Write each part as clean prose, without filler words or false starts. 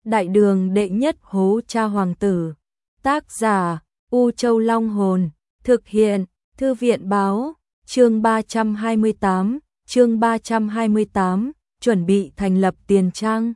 Đại đường đệ nhất hố cha hoàng tử. Tác giả U Châu Long Hồn. Thực hiện Thư viện Báo. Chương 328, chuẩn bị thành lập tiền trang.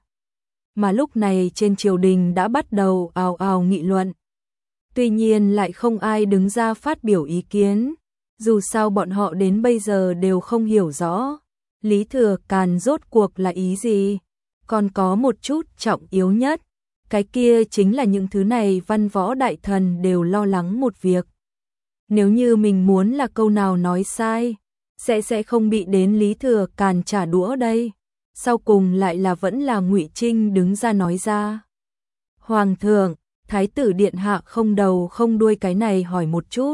Mà lúc này trên triều đình đã bắt đầu ào ào nghị luận. Tuy nhiên lại không ai đứng ra phát biểu ý kiến. Dù sao bọn họ đến bây giờ đều không hiểu rõ Lý Thừa Càn rốt cuộc là ý gì. Còn có một chút trọng yếu nhất, cái kia chính là những thứ này văn võ đại thần đều lo lắng một việc. Nếu như mình muốn là câu nào nói sai, sẽ không bị đến Lý Thừa Càn trả đũa đây. Sau cùng lại là vẫn là Ngụy Trinh đứng ra nói ra. Hoàng thượng, Thái tử điện hạ không đầu không đuôi cái này hỏi một chút.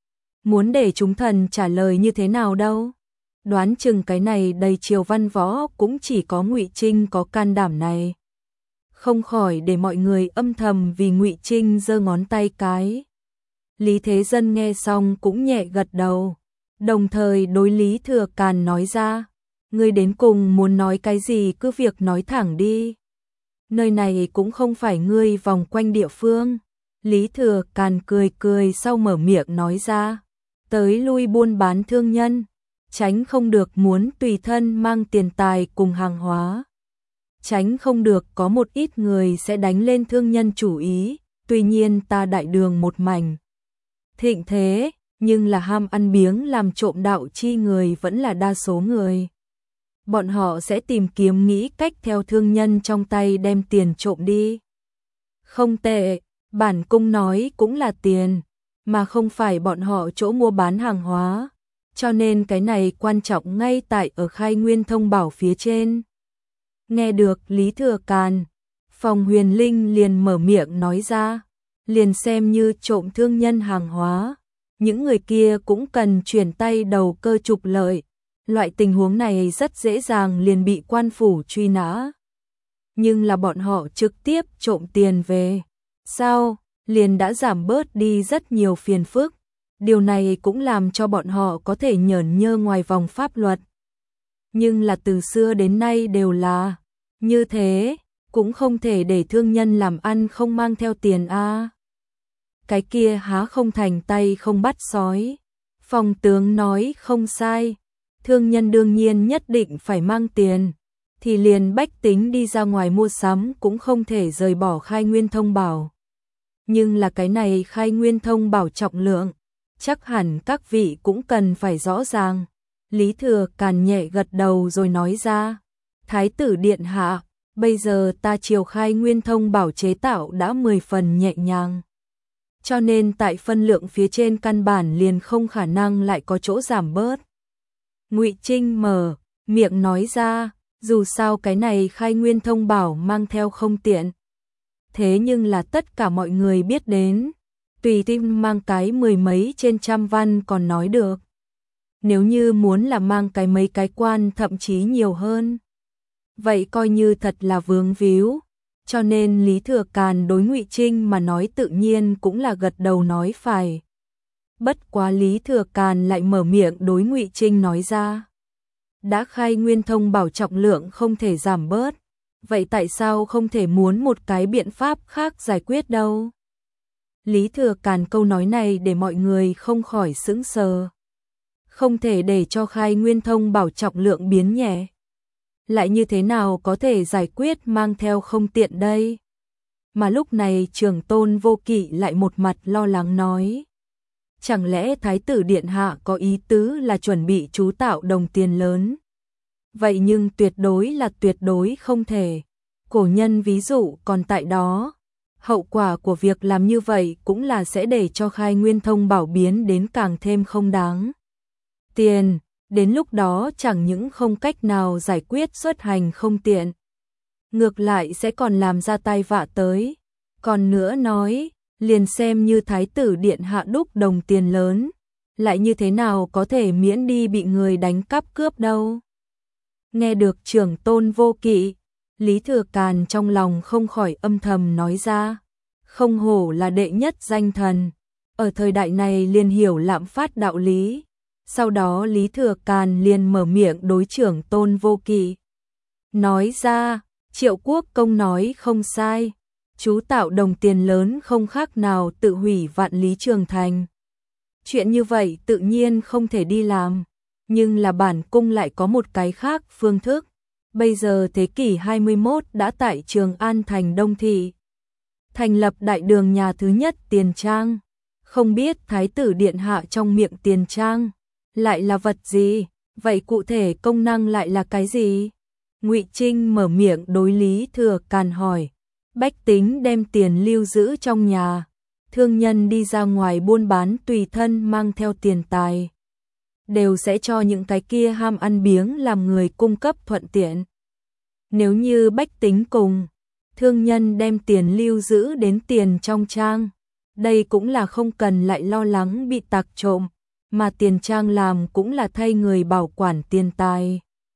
Muốn để chúng thần trả lời như thế nào đâu? Đoán chừng cái này đầy triều văn võ cũng chỉ có Ngụy Trinh có can đảm này. Không khỏi để mọi người âm thầm vì Ngụy Trinh giơ ngón tay cái. Lý Thế Dân nghe xong cũng nhẹ gật đầu, đồng thời đối Lý Thừa Càn nói ra, ngươi đến cùng muốn nói cái gì cứ việc nói thẳng đi. Nơi này cũng không phải ngươi vòng quanh địa phương. Lý Thừa Càn cười cười sau mở miệng nói ra, tới lui buôn bán thương nhân, tránh không được muốn tùy thân mang tiền tài cùng hàng hóa. Tránh không được có một ít người sẽ đánh lên thương nhân chủ ý, tuy nhiên ta đại đường một mảnh thịnh thế, nhưng là ham ăn biếng làm trộm đạo chi người vẫn là đa số người. Bọn họ sẽ tìm kiếm nghĩ cách theo thương nhân trong tay đem tiền trộm đi. Không tệ, bản cung nói cũng là tiền, mà không phải bọn họ chỗ mua bán hàng hóa. Cho nên cái này quan trọng ngay tại ở khai nguyên thông bảo phía trên. Nghe được Lý Thừa Càn, Phòng Huyền Linh liền mở miệng nói ra, liền xem như trộm thương nhân hàng hóa, những người kia cũng cần chuyển tay đầu cơ trục lợi. Loại tình huống này rất dễ dàng liền bị quan phủ truy nã. Nhưng là bọn họ trực tiếp trộm tiền về, sao, liền đã giảm bớt đi rất nhiều phiền phức. Điều này cũng làm cho bọn họ có thể nhởn nhơ ngoài vòng pháp luật. Nhưng là từ xưa đến nay đều là như thế, cũng không thể để thương nhân làm ăn không mang theo tiền a. Cái kia há không thành tay không bắt sói. Phòng tướng nói không sai, thương nhân đương nhiên nhất định phải mang tiền, thì liền bách tính đi ra ngoài mua sắm cũng không thể rời bỏ khai nguyên thông bảo. Nhưng là cái này khai nguyên thông bảo trọng lượng, chắc hẳn các vị cũng cần phải rõ ràng. Lý Thừa Càn nhẹ gật đầu rồi nói ra, Thái tử điện hạ, bây giờ ta triều khai nguyên thông bảo chế tạo đã 10 phần nhẹ nhàng. Cho nên tại phân lượng phía trên căn bản liền không khả năng lại có chỗ giảm bớt. Ngụy Trinh mở miệng nói ra, dù sao cái này khai nguyên thông bảo mang theo không tiện. Thế nhưng là tất cả mọi người biết đến, tùy tim mang cái 10 mấy trên trăm văn còn nói được. Nếu như muốn là mang cái mấy cái quan thậm chí nhiều hơn, vậy coi như thật là vướng víu. Cho nên Lý Thừa Càn đối Ngụy Trinh mà nói tự nhiên cũng là gật đầu nói phải. Bất quá Lý Thừa Càn lại mở miệng đối Ngụy Trinh nói ra, đã khai nguyên thông bảo trọng lượng không thể giảm bớt, vậy tại sao không thể muốn một cái biện pháp khác giải quyết đâu? Lý Thừa Càn câu nói này để mọi người không khỏi sững sờ. Không thể để cho khai nguyên thông bảo trọng lượng biến nhẹ. Lại như thế nào có thể giải quyết mang theo không tiện đây? Mà lúc này Trưởng Tôn Vô Kỵ lại một mặt lo lắng nói, chẳng lẽ Thái tử điện hạ có ý tứ là chuẩn bị trú tạo đồng tiền lớn? Vậy nhưng tuyệt đối không thể. Cổ nhân ví dụ còn tại đó. Hậu quả của việc làm như vậy cũng là sẽ để cho khai nguyên thông bảo biến đến càng thêm không đáng tiền. Đến lúc đó chẳng những không cách nào giải quyết xuất hành không tiện, ngược lại sẽ còn làm ra tai vạ tới. Còn nữa nói, liền xem như Thái tử điện hạ đúc đồng tiền lớn, lại như thế nào có thể miễn đi bị người đánh cắp cướp đâu. Nghe được Trưởng Tôn Vô Kỵ, Lý Thừa Càn trong lòng không khỏi âm thầm nói ra, không hổ là đệ nhất danh thần, ở thời đại này liền hiểu lạm phát đạo lý. Sau đó Lý Thừa Càn liền mở miệng đối Trưởng Tôn Vô Kỵ nói ra, Triệu Quốc Công nói không sai, chú tạo đồng tiền lớn không khác nào tự hủy vạn lý trường thành. Chuyện như vậy tự nhiên không thể đi làm, nhưng là bản cung lại có một cái khác phương thức. Bây giờ thế kỷ 21 đã tại Trường An thành Đông Thị, thành lập đại đường nhà thứ nhất Tiền Trang. Không biết Thái tử Điện Hạ trong miệng Tiền Trang lại là vật gì, vậy cụ thể công năng lại là cái gì? Ngụy Trinh mở miệng đối Lý Thừa Càn hỏi. Bách tính đem tiền lưu giữ trong nhà, thương nhân đi ra ngoài buôn bán tùy thân mang theo tiền tài, đều sẽ cho những cái kia ham ăn biếng làm người cung cấp thuận tiện. Nếu như bách tính cùng thương nhân đem tiền lưu giữ đến tiền trong trang, đây cũng là không cần lại lo lắng bị tặc trộm, mà Tiền Trang làm cũng là thay người bảo quản tiền tài.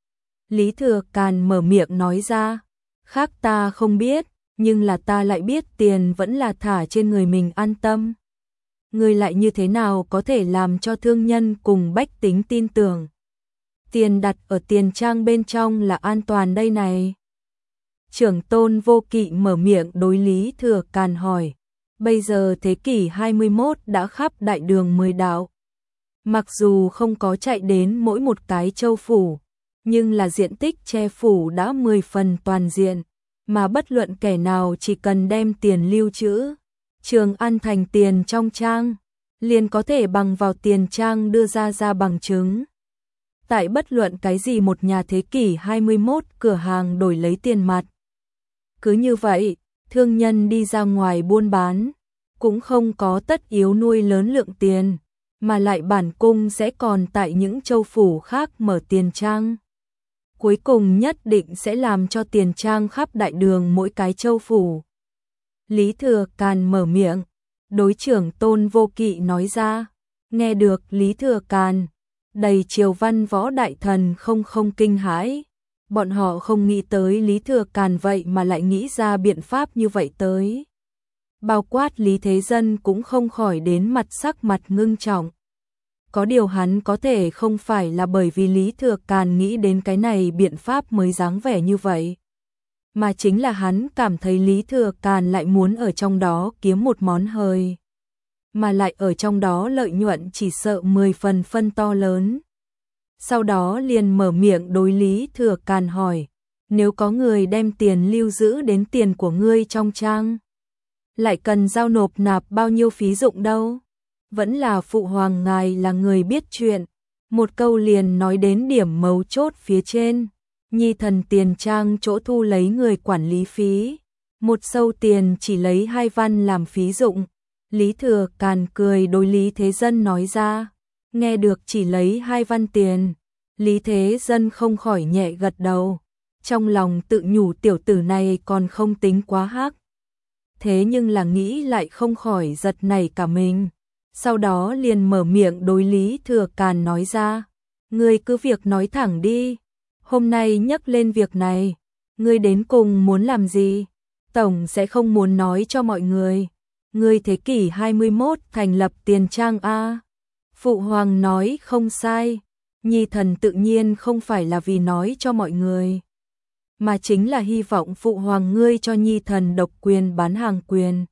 Lý Thừa Càn mở miệng nói ra, khác ta không biết, nhưng là ta lại biết tiền vẫn là thả trên người mình an tâm. Người lại như thế nào có thể làm cho thương nhân cùng bách tính tin tưởng? Tiền đặt ở Tiền Trang bên trong là an toàn đây này. Trưởng tôn Vô Kỵ mở miệng đối Lý Thừa Càn hỏi. Bây giờ thế kỷ 21 đã khắp đại đường 10 đạo. Mặc dù không có chạy đến mỗi một cái châu phủ, nhưng là diện tích che phủ đã 10 phần toàn diện, mà bất luận kẻ nào chỉ cần đem tiền lưu trữ, Trường An thành tiền trong trang, liền có thể bằng vào Tiền Trang đưa ra bằng chứng. Tại bất luận cái gì một nhà thế kỷ 21 cửa hàng đổi lấy tiền mặt. Cứ như vậy, thương nhân đi ra ngoài buôn bán, cũng không có tất yếu nuôi lớn lượng tiền, mà lại bản cung sẽ còn tại những châu phủ khác mở Tiền Trang. Cuối cùng nhất định sẽ làm cho Tiền Trang khắp đại đường mỗi cái châu phủ. Lý Thừa Càn mở miệng, đối trưởng tôn Vô Kỵ nói ra. Nghe được Lý Thừa Càn, đầy triều văn võ đại thần không kinh hãi. Bọn họ không nghĩ tới Lý Thừa Càn vậy mà lại nghĩ ra biện pháp như vậy tới. Bao quát Lý Thế Dân cũng không khỏi đến sắc mặt ngưng trọng. Có điều hắn có thể không phải là bởi vì Lý Thừa Càn nghĩ đến cái này biện pháp mới dáng vẻ như vậy, mà chính là hắn cảm thấy Lý Thừa Càn lại muốn ở trong đó kiếm một món hời, mà lại ở trong đó lợi nhuận chỉ sợ 10 phần phân to lớn. Sau đó liền mở miệng đối Lý Thừa Càn hỏi, nếu có người đem tiền lưu giữ đến tiền của ngươi trong trang, lại cần giao nộp nạp bao nhiêu phí dụng đâu? Vẫn là phụ hoàng ngài là người biết chuyện, một câu liền nói đến điểm mấu chốt phía trên. Nhi thần Tiền Trang chỗ thu lấy người quản lý phí, một sâu tiền chỉ lấy 2 văn làm phí dụng. Lý Thừa Càn cười đối Lý Thế Dân nói ra. Nghe được chỉ lấy 2 văn tiền, Lý Thế Dân không khỏi nhẹ gật đầu, trong lòng tự nhủ tiểu tử này còn không tính quá hắc. Thế nhưng là nghĩ lại không khỏi giật nảy cả mình. Sau đó liền mở miệng đối Lý Thừa Càn nói ra, ngươi cứ việc nói thẳng đi, hôm nay nhắc lên việc này, ngươi đến cùng muốn làm gì? Tổng sẽ không muốn nói cho mọi người, ngươi thế kỷ 21 thành lập Tiền Trang a. Phụ hoàng nói không sai, nhi thần tự nhiên không phải là vì nói cho mọi người, mà chính là hy vọng phụ hoàng ngươi cho nhi thần độc quyền bán hàng quyền.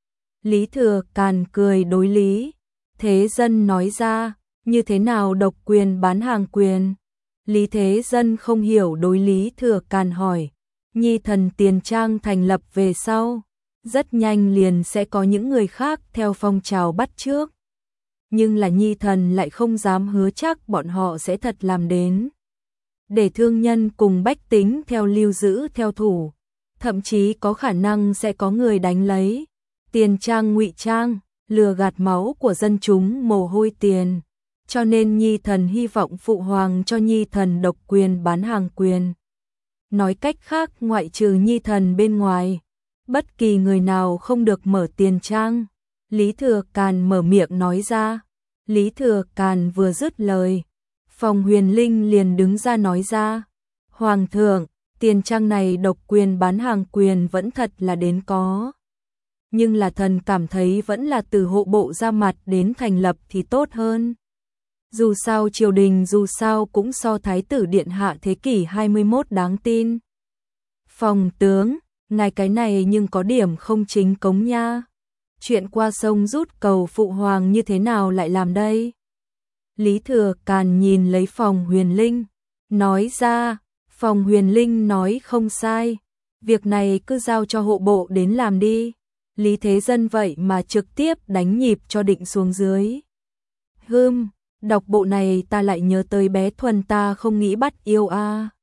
Lý Thừa Càn cười đối Lý Thế Dân nói ra, như thế nào độc quyền bán hàng quyền? Lý Thế Dân không hiểu đối Lý Thừa Càn hỏi, nhi thần Tiền Trang thành lập về sau, rất nhanh liền sẽ có những người khác theo phong trào bắt chước. Nhưng là nhi thần lại không dám hứa chắc bọn họ sẽ thật làm đến. Để thương nhân cùng bách tính theo lưu giữ theo thủ, thậm chí có khả năng sẽ có người đánh lấy Tiền Trang ngụy trang, lừa gạt máu của dân chúng mồ hôi tiền. Cho nên nhi thần hy vọng phụ hoàng cho nhi thần độc quyền bán hàng quyền. Nói cách khác ngoại trừ nhi thần bên ngoài, bất kỳ người nào không được mở Tiền Trang. Lý Thừa Càn mở miệng nói ra. Lý Thừa Càn vừa dứt lời, Phong Huyền Linh liền đứng ra nói ra, Hoàng thượng, Tiền Trang này độc quyền bán hàng quyền vẫn thật là đến có. Nhưng là thần cảm thấy vẫn là từ hộ bộ ra mặt đến thành lập thì tốt hơn. Dù sao triều đình dù sao cũng so Thái tử Điện Hạ thế kỷ 21 đáng tin. Phòng tướng, ngài cái này nhưng có điểm không chính cống nha. Chuyện qua sông rút cầu phụ hoàng như thế nào lại làm đây? Lý Thừa Càn nhìn lấy Phòng Huyền Linh, nói ra. Phòng Huyền Linh nói không sai, việc này cứ giao cho hộ bộ đến làm đi. Lý Thế Dân vậy mà trực tiếp đánh nhịp cho định xuống dưới. Đọc bộ này ta lại nhớ tới bé Thuần ta không nghĩ bắt yêu a.